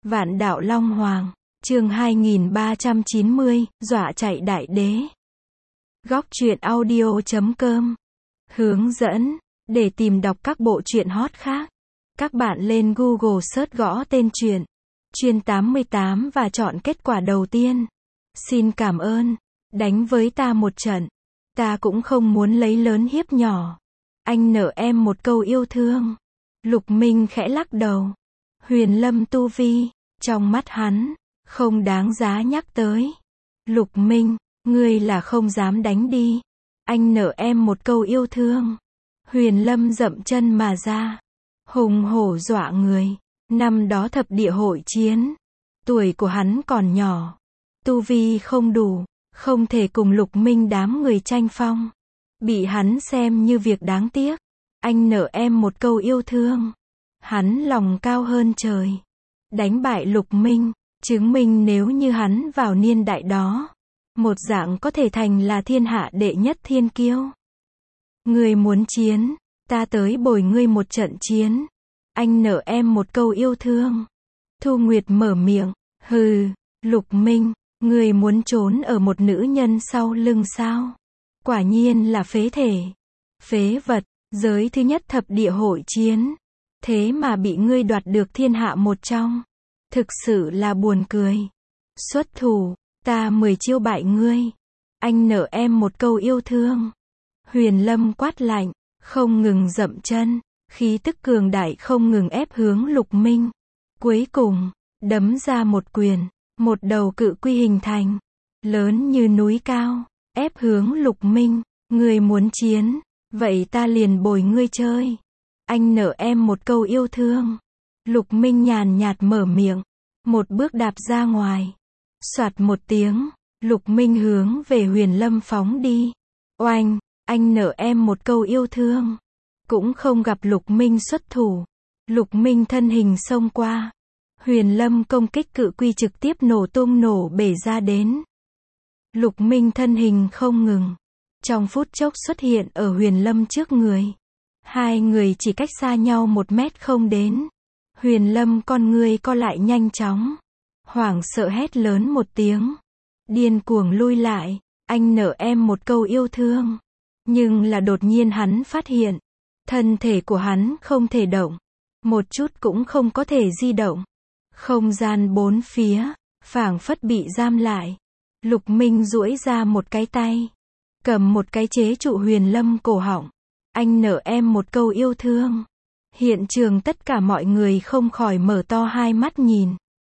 Vạn đạo Long Hoàng, chương 2390, dọa chạy đại đế. Góc truyện audio.com. Hướng dẫn, để tìm đọc các bộ truyện hot khác. Các bạn lên Google search gõ tên truyện Chuyên 88 và chọn kết quả đầu tiên. Xin cảm ơn, đánh với ta một trận. Ta cũng không muốn lấy lớn hiếp nhỏ. Anh nợ em một câu yêu thương. Lục Minh khẽ lắc đầu. Huyền Lâm tu vi, trong mắt hắn, không đáng giá nhắc tới. Lục Minh, ngươi là không dám đánh đi. Anh nợ em một câu yêu thương. Huyền Lâm dậm chân mà ra. Hùng hổ dọa người. Năm đó thập địa hội chiến. Tuổi của hắn còn nhỏ. Tu vi không đủ. Không thể cùng Lục Minh đám người tranh phong. Bị hắn xem như việc đáng tiếc. Anh nợ em một câu yêu thương. Hắn lòng cao hơn trời. Đánh bại Lục Minh, chứng minh nếu như hắn vào niên đại đó, một dạng có thể thành là thiên hạ đệ nhất thiên kiêu. Ngươi muốn chiến, ta tới bồi ngươi một trận chiến. Anh nợ em một câu yêu thương. Thu Nguyệt mở miệng, hừ, Lục Minh, ngươi muốn trốn ở một nữ nhân sau lưng sao? Quả nhiên là phế thể, phế vật, giới thứ nhất thập địa hội chiến. Thế mà bị ngươi đoạt được thiên hạ một trong. Thực sự là buồn cười. Xuất thủ, ta 10 chiêu bại ngươi. Anh nợ em một câu yêu thương. Huyền Lâm quát lạnh, không ngừng dậm chân, khí tức cường đại không ngừng ép hướng Lục Minh. Cuối cùng, đấm ra một quyền, một đầu cự quy hình thành, lớn như núi cao, ép hướng Lục Minh. Ngươi muốn chiến, vậy ta liền bồi ngươi chơi. Anh nợ em một câu yêu thương. Lục Minh nhàn nhạt mở miệng. Một bước đạp ra ngoài. Soạt một tiếng. Lục Minh hướng về Huyền Lâm phóng đi. Oanh, anh nợ em một câu yêu thương. Cũng không gặp Lục Minh xuất thủ. Lục Minh thân hình xông qua. Huyền Lâm công kích cự quy trực tiếp nổ tung nổ bể ra đến. Lục Minh thân hình không ngừng. Trong phút chốc xuất hiện ở Huyền Lâm trước người. Hai người chỉ cách xa nhau 1 mét không đến. Huyền Lâm con ngươi co lại nhanh chóng. Hoảng sợ hét lớn một tiếng. Điên cuồng lui lại. Anh nợ em một câu yêu thương. Nhưng là đột nhiên hắn phát hiện. Thân thể của hắn không thể động. Một chút cũng không có thể di động. Không gian bốn phía, phảng phất bị giam lại. Lục Minh duỗi ra một cái tay. Cầm một cái chế trụ Huyền Lâm cổ họng. Anh nợ em một câu yêu thương. Hiện trường tất cả mọi người không khỏi mở to hai mắt nhìn.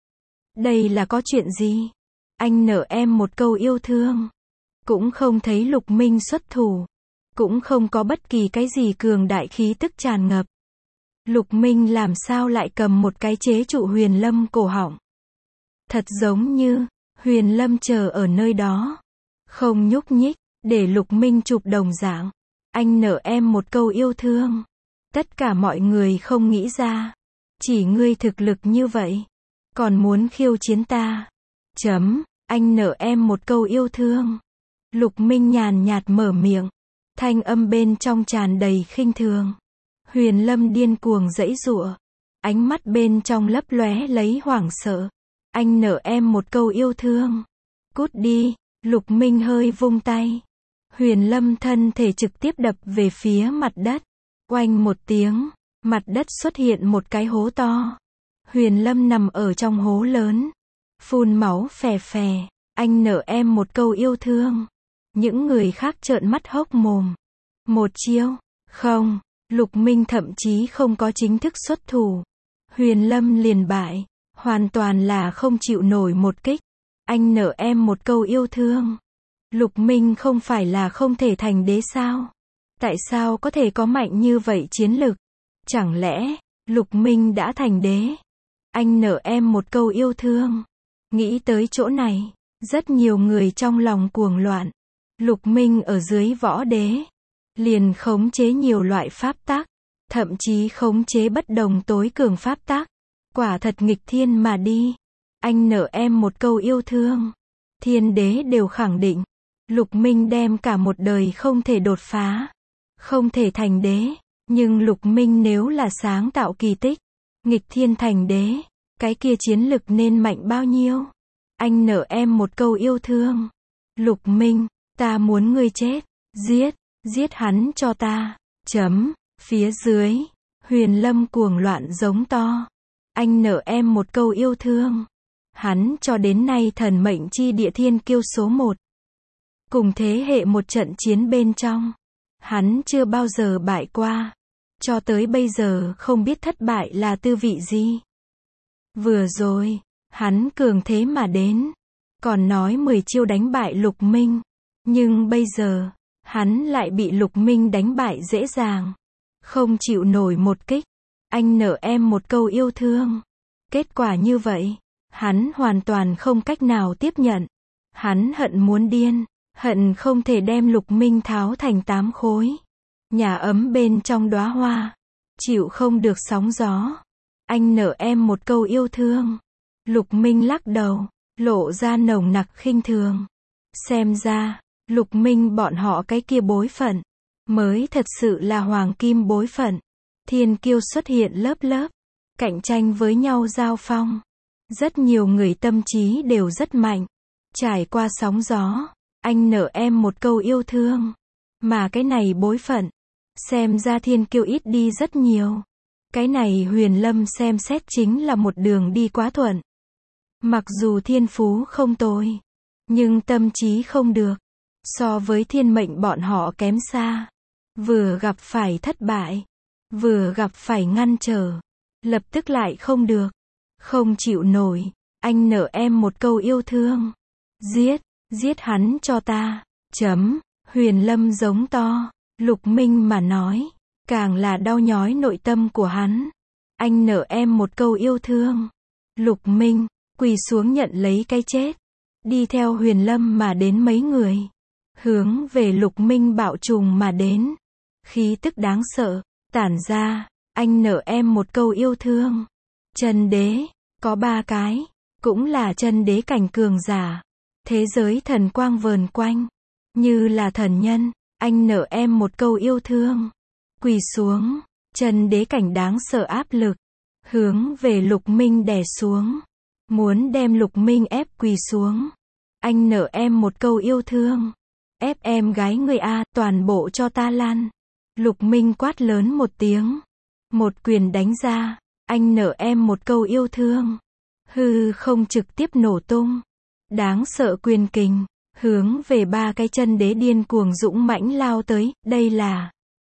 Đây là có chuyện gì? Anh nợ em một câu yêu thương. Cũng không thấy Lục Minh xuất thủ. Cũng không có bất kỳ cái gì cường đại khí tức tràn ngập. Lục Minh làm sao lại cầm một cái chế trụ Huyền Lâm cổ họng? Thật giống như, Huyền Lâm chờ ở nơi đó. Không nhúc nhích, để Lục Minh chụp đồng dạng. Anh nợ em một câu yêu thương. Tất cả mọi người không nghĩ ra. Chỉ ngươi thực lực như vậy. Còn muốn khiêu chiến ta. Anh nợ em một câu yêu thương. Lục Minh nhàn nhạt mở miệng. Thanh âm bên trong tràn đầy khinh thường. Huyền Lâm điên cuồng giãy giụa. Ánh mắt bên trong lấp lóe lấy hoảng sợ. Anh nợ em một câu yêu thương. Cút đi. Lục Minh hơi vung tay. Huyền Lâm thân thể trực tiếp đập về phía mặt đất. Oanh một tiếng, mặt đất xuất hiện một cái hố to. Huyền Lâm nằm ở trong hố lớn. Phun máu phè phè. Anh nợ em một câu yêu thương. Những người khác trợn mắt hốc mồm. Một chiêu. Không, Lục Minh thậm chí không có chính thức xuất thủ. Huyền Lâm liền bại. Hoàn toàn là không chịu nổi một kích. Anh nợ em một câu yêu thương. Lục Minh không phải là không thể thành đế sao? Tại sao có thể có mạnh như vậy chiến lực? Chẳng lẽ, Lục Minh đã thành đế? Anh nợ em một câu yêu thương. Nghĩ tới chỗ này, rất nhiều người trong lòng cuồng loạn. Lục Minh ở dưới võ đế, liền khống chế nhiều loại pháp tắc, thậm chí khống chế bất đồng tối cường pháp tắc. Quả thật nghịch thiên mà đi. Anh nợ em một câu yêu thương. Thiên đế đều khẳng định. Lục Minh đem cả một đời không thể đột phá. Không thể thành đế. Nhưng Lục Minh nếu là sáng tạo kỳ tích. Nghịch thiên thành đế. cái kia chiến lực nên mạnh bao nhiêu? Anh nợ em một câu yêu thương. Lục Minh, ta muốn ngươi chết. Giết hắn cho ta. Phía dưới, Huyền Lâm cuồng loạn giống to. Anh nợ em một câu yêu thương. Hắn cho đến nay thần mệnh chi địa thiên kiêu số 1. Cùng thế hệ một trận chiến bên trong, hắn chưa bao giờ bại qua. Cho tới bây giờ không biết thất bại là tư vị gì. Vừa rồi, hắn cường thế mà đến, còn nói 10 chiêu đánh bại Lục Minh. Nhưng bây giờ, hắn lại bị Lục Minh đánh bại dễ dàng. Không chịu nổi một kích. Anh nợ em một câu yêu thương. Kết quả như vậy, hắn hoàn toàn không cách nào tiếp nhận. Hắn hận muốn điên, hận không thể đem Lục Minh tháo thành 8 khối. Nhà ấm bên trong đóa hoa, chịu không được sóng gió. Anh nợ em một câu yêu thương. Lục Minh lắc đầu, lộ ra nồng nặc khinh thường. Xem ra, Lục Minh bọn họ cái kia bối phận, mới thật sự là hoàng kim bối phận. Thiên kiêu xuất hiện lớp lớp, cạnh tranh với nhau giao phong. Rất nhiều người tâm trí đều rất mạnh. Trải qua sóng gió, anh nợ em một câu yêu thương. Mà cái này bối phận, xem ra thiên kiêu ít đi rất nhiều. Cái này Huyền Lâm xem xét chính là một đường đi quá thuận. Mặc dù thiên phú không tồi, nhưng tâm trí không được. So với thiên mệnh bọn họ kém xa. Vừa gặp phải thất bại, vừa gặp phải ngăn trở, lập tức lại không được. Không chịu nổi, anh nợ em một câu yêu thương. Giết hắn cho ta. Huyền Lâm giống to. Lục Minh mà nói, càng là đau nhói nội tâm của hắn. Anh nợ em một câu yêu thương. Lục Minh, quỳ xuống nhận lấy cái chết. Đi theo Huyền Lâm mà đến mấy người. Hướng về Lục Minh bạo trùng mà đến. Khí tức đáng sợ, tản ra. Anh nợ em một câu yêu thương. Chân đế, có 3 cái, cũng là chân đế cảnh cường giả. Thế giới thần quang vờn quanh, như là thần nhân. Anh nợ em một câu yêu thương. Quỳ xuống, chân đế cảnh đáng sợ áp lực, hướng về Lục Minh đè xuống. Muốn đem Lục Minh ép quỳ xuống. Anh nợ em một câu yêu thương. Ép em gái người A, toàn bộ cho ta lan. Lục Minh quát lớn một tiếng. Một quyền đánh ra. Anh nợ em một câu yêu thương. Hư không trực tiếp nổ tung. Đáng sợ quyền kình, hướng về 3 cái chân đế điên cuồng dũng mãnh lao tới. Đây là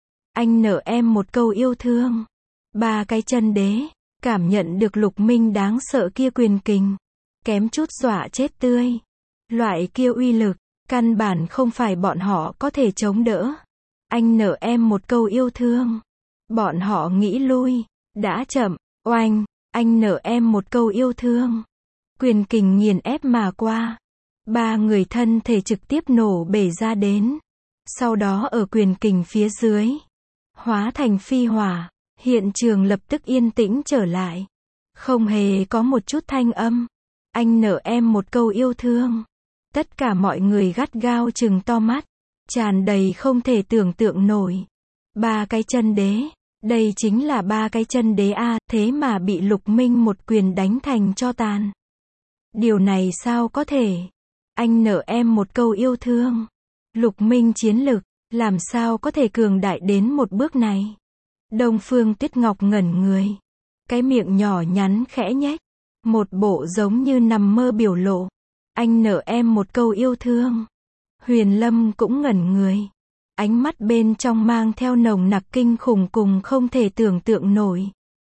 anh nợ em một câu yêu thương. 3 cái chân đế, cảm nhận được Lục Minh đáng sợ kia quyền kình, kém chút dọa chết tươi. Loại kia uy lực, căn bản không phải bọn họ có thể chống đỡ. Anh nợ em một câu yêu thương. Bọn họ nghĩ lui, đã chậm. Oanh, anh nợ em một câu yêu thương. Quyền kình nghiền ép mà qua. 3 người thân thể trực tiếp nổ bể ra đến. Sau đó ở quyền kình phía dưới, hóa thành phi hỏa. Hiện trường lập tức yên tĩnh trở lại. Không hề có một chút thanh âm. Anh nợ em một câu yêu thương. Tất cả mọi người gắt gao trừng to mắt, tràn đầy không thể tưởng tượng nổi. 3 cái chân đế, đây chính là 3 cái chân đế A, thế mà bị Lục Minh một quyền đánh thành tro tàn. Điều này sao có thể? Anh nợ em một câu yêu thương. Lục Minh chiến lực, làm sao có thể cường đại đến một bước này? Đông Phương Tuyết Ngọc ngẩn người. Cái miệng nhỏ nhắn khẽ nhếch. Một bộ giống như nằm mơ biểu lộ. Anh nợ em một câu yêu thương. Huyền Lâm cũng ngẩn người. Ánh mắt bên trong mang theo nồng nặc kinh khủng cùng không thể tưởng tượng nổi.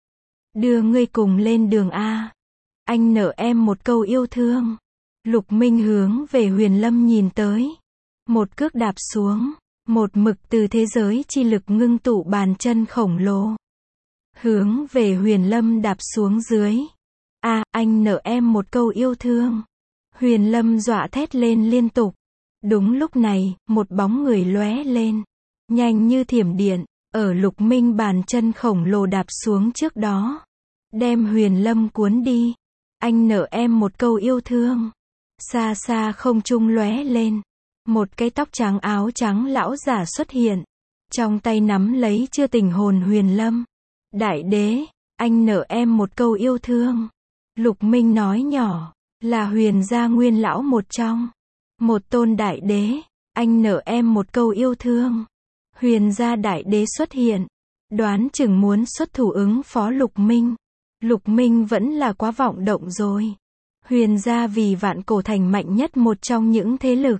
Đưa ngươi cùng lên đường A. Anh nợ em một câu yêu thương. Lục Minh hướng về Huyền Lâm nhìn tới. Một cước đạp xuống. Một mực từ thế giới chi lực ngưng tụ bàn chân khổng lồ. Hướng về Huyền Lâm đạp xuống dưới. A, anh nợ em một câu yêu thương. Huyền Lâm dọa thét lên liên tục. Đúng lúc này, một bóng người lóe lên. Nhanh như thiểm điện, ở Lục Minh bàn chân khổng lồ đạp xuống trước đó. Đem Huyền Lâm cuốn đi. Anh nợ em một câu yêu thương. Xa xa không trung lóe lên. Một cái tóc trắng áo trắng lão giả xuất hiện. Trong tay nắm lấy chưa tỉnh hồn Huyền Lâm. Đại đế, anh nợ em một câu yêu thương. Lục Minh nói nhỏ, là Huyền gia nguyên lão một trong. Một tôn đại đế, anh nợ em một câu yêu thương. Huyền gia đại đế xuất hiện, đoán chừng muốn xuất thủ ứng phó Lục Minh. Lục Minh vẫn là quá vọng động rồi. Huyền gia vì vạn cổ thành mạnh nhất một trong những thế lực.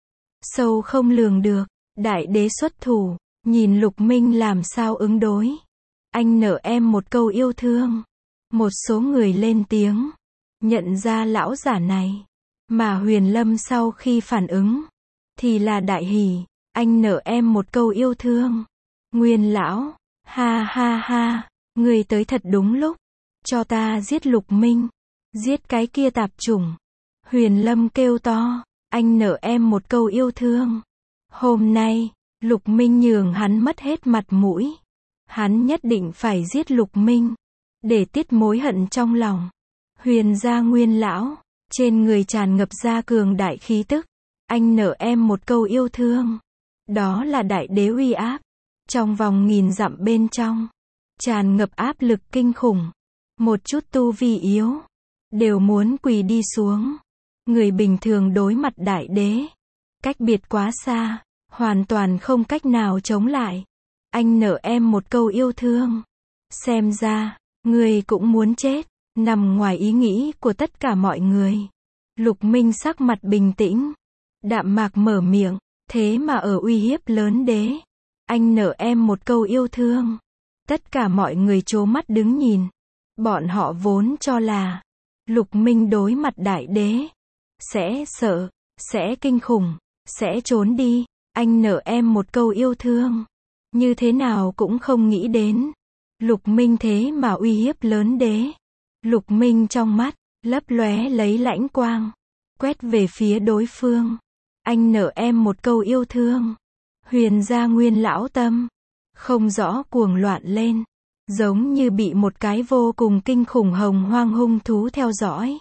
Sâu không lường được, đại đế xuất thủ, nhìn Lục Minh làm sao ứng đối. Anh nợ em một câu yêu thương. Một số người lên tiếng, nhận ra lão giả này. Mà Huyền Lâm sau khi phản ứng, thì là đại hỉ, anh nợ em một câu yêu thương. Nguyên lão, ha ha ha, người tới thật đúng lúc, cho ta giết Lục Minh, giết cái kia tạp chủng. Huyền Lâm kêu to, anh nợ em một câu yêu thương. Hôm nay, Lục Minh nhường hắn mất hết mặt mũi. Hắn nhất định phải giết Lục Minh, để tiết mối hận trong lòng. Huyền gia nguyên lão, trên người tràn ngập ra cường đại khí tức. Anh nợ em một câu yêu thương. Đó là đại đế uy áp. Trong vòng 1000 dặm bên trong, tràn ngập áp lực kinh khủng. Một chút tu vi yếu, đều muốn quỳ đi xuống. Người bình thường đối mặt đại đế, cách biệt quá xa, hoàn toàn không cách nào chống lại. Anh nợ em một câu yêu thương. Xem ra, người cũng muốn chết, nằm ngoài ý nghĩ của tất cả mọi người. Lục Minh sắc mặt bình tĩnh, đạm mạc mở miệng, thế mà ở uy hiếp lớn đế. Anh nợ em một câu yêu thương. Tất cả mọi người trố mắt đứng nhìn. Bọn họ vốn cho là, Lục Minh đối mặt đại đế, sẽ sợ, sẽ kinh khủng, sẽ trốn đi. Anh nợ em một câu yêu thương. Như thế nào cũng không nghĩ đến. Lục Minh thế mà uy hiếp lớn đế. Lục Minh trong mắt, lấp lóe lấy lãnh quang. Quét về phía đối phương. Anh nợ em một câu yêu thương. Huyền gia nguyên lão tâm, không rõ cuồng loạn lên. Giống như bị một cái vô cùng kinh khủng hồng hoang hung thú theo dõi.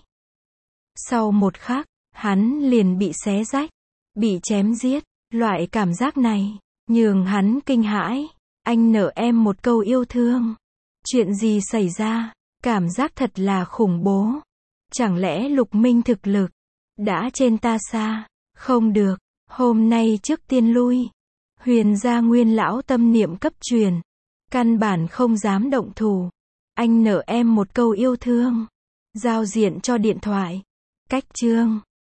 Sau một khắc, hắn liền bị xé rách, bị chém giết. Loại cảm giác này, nhường hắn kinh hãi. Anh nợ em một câu yêu thương. Chuyện gì xảy ra? Cảm giác thật là khủng bố. Chẳng lẽ Lục Minh thực lực đã trên ta xa? Không được, hôm nay trước tiên lui. Huyền gia nguyên lão tâm niệm cấp truyền, căn bản không dám động thủ. Anh nợ em một câu yêu thương. Giao diện cho điện thoại. Cách chương